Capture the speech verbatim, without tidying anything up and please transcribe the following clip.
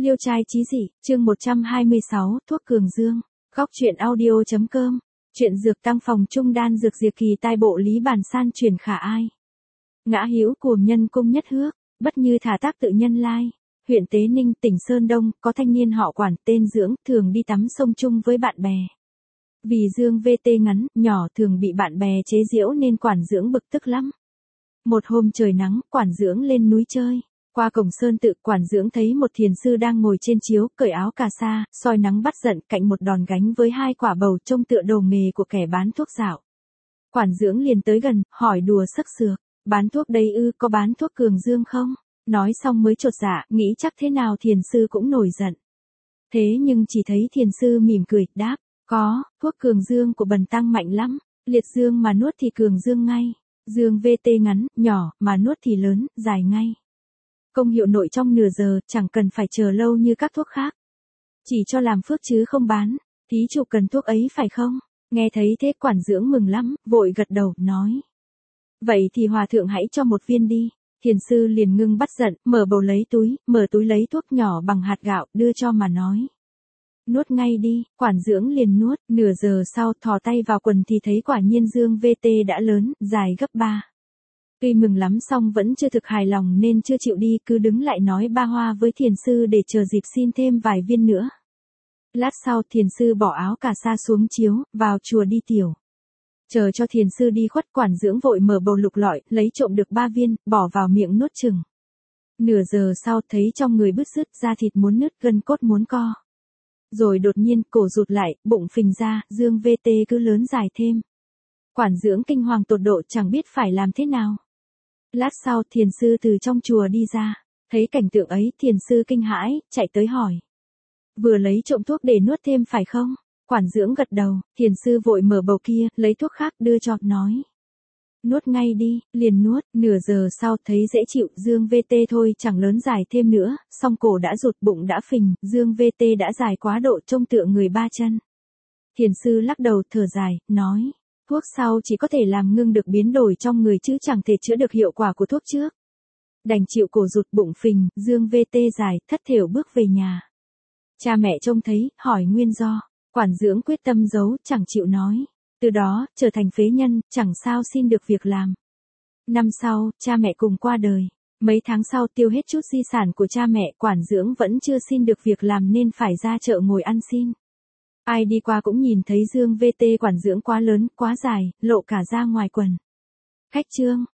Liêu trai chí dị, chương một trăm hai mươi sáu, thuốc cường dương. Góc truyện audio chấm com. Chuyện dược tăng phòng trung đan dược diệt kỳ tai bộ lý bản san truyền khả ai. Ngã hữu cuồng nhân cung nhất hước, bất như thả tác tự nhân lai. Huyện Tế Ninh, tỉnh Sơn Đông, có thanh niên họ Quản tên Dưỡng, thường đi tắm sông chung với bạn bè. Vì Dương vê tê ngắn, nhỏ thường bị bạn bè chế giễu nên Quản Dưỡng bực tức lắm. Một hôm trời nắng, Quản Dưỡng lên núi chơi. Qua cổng sơn tự, Quản Dưỡng thấy một thiền sư đang ngồi trên chiếu, cởi áo cà sa, soi nắng bắt giận cạnh một đòn gánh với hai quả bầu trông tựa đồ nghề của kẻ bán thuốc dạo. Quản Dưỡng liền tới gần, hỏi đùa sắc sược, bán thuốc đây ư, có bán thuốc cường dương không? Nói xong mới chột dạ, nghĩ chắc thế nào thiền sư cũng nổi giận. Thế nhưng chỉ thấy thiền sư mỉm cười, đáp, có, thuốc cường dương của bần tăng mạnh lắm, liệt dương mà nuốt thì cường dương ngay, dương vê tê ngắn, nhỏ, mà nuốt thì lớn, dài ngay. Công hiệu nội trong nửa giờ, chẳng cần phải chờ lâu như các thuốc khác. Chỉ cho làm phước chứ không bán, thí chủ cần thuốc ấy phải không? Nghe thấy thế Quản Dưỡng mừng lắm, vội gật đầu, nói. Vậy thì hòa thượng hãy cho một viên đi. Thiền sư liền ngưng bắt giận, mở bầu lấy túi, mở túi lấy thuốc nhỏ bằng hạt gạo, đưa cho mà nói. Nuốt ngay đi, Quản Dưỡng liền nuốt, nửa giờ sau thò tay vào quần thì thấy quả nhiên dương vê tê đã lớn, dài gấp ba. Tuy mừng lắm xong vẫn chưa thực hài lòng nên chưa chịu đi, cứ đứng lại nói ba hoa với thiền sư để chờ dịp xin thêm vài viên nữa. Lát sau thiền sư bỏ áo cà sa xuống chiếu, vào chùa đi tiểu. Chờ cho thiền sư đi khuất, Quản Dưỡng vội mở bầu lục lọi, lấy trộm được ba viên, bỏ vào miệng nuốt chừng. Nửa giờ sau thấy trong người bứt rứt, da thịt muốn nứt, gân cốt muốn co. Rồi đột nhiên cổ rụt lại, bụng phình ra, dương vê tê cứ lớn dài thêm. Quản Dưỡng kinh hoàng tột độ chẳng biết phải làm thế nào. Lát sau thiền sư từ trong chùa đi ra, thấy cảnh tượng ấy thiền sư kinh hãi, chạy tới hỏi. Vừa lấy trộm thuốc để nuốt thêm phải không? Quản Dưỡng gật đầu, thiền sư vội mở bầu kia, lấy thuốc khác đưa cho, nói. Nuốt ngay đi, liền nuốt, nửa giờ sau thấy dễ chịu, dương vê tê thôi chẳng lớn dài thêm nữa, song cổ đã rụt, bụng đã phình, dương vê tê đã dài quá độ trông tựa người ba chân. Thiền sư lắc đầu thở dài, nói. Thuốc sau chỉ có thể làm ngưng được biến đổi trong người chứ chẳng thể chữa được hiệu quả của thuốc trước. Đành chịu cổ rụt bụng phình, dương vê tê dài, thất thểu bước về nhà. Cha mẹ trông thấy, hỏi nguyên do. Quản Dưỡng quyết tâm giấu, chẳng chịu nói. Từ đó, trở thành phế nhân, chẳng sao xin được việc làm. Năm sau, cha mẹ cùng qua đời. Mấy tháng sau tiêu hết chút di sản của cha mẹ, Quản Dưỡng vẫn chưa xin được việc làm nên phải ra chợ ngồi ăn xin. Ai đi qua cũng nhìn thấy dương vê tê Quản Dưỡng quá lớn, quá dài, lộ cả ra ngoài quần. Khách trương,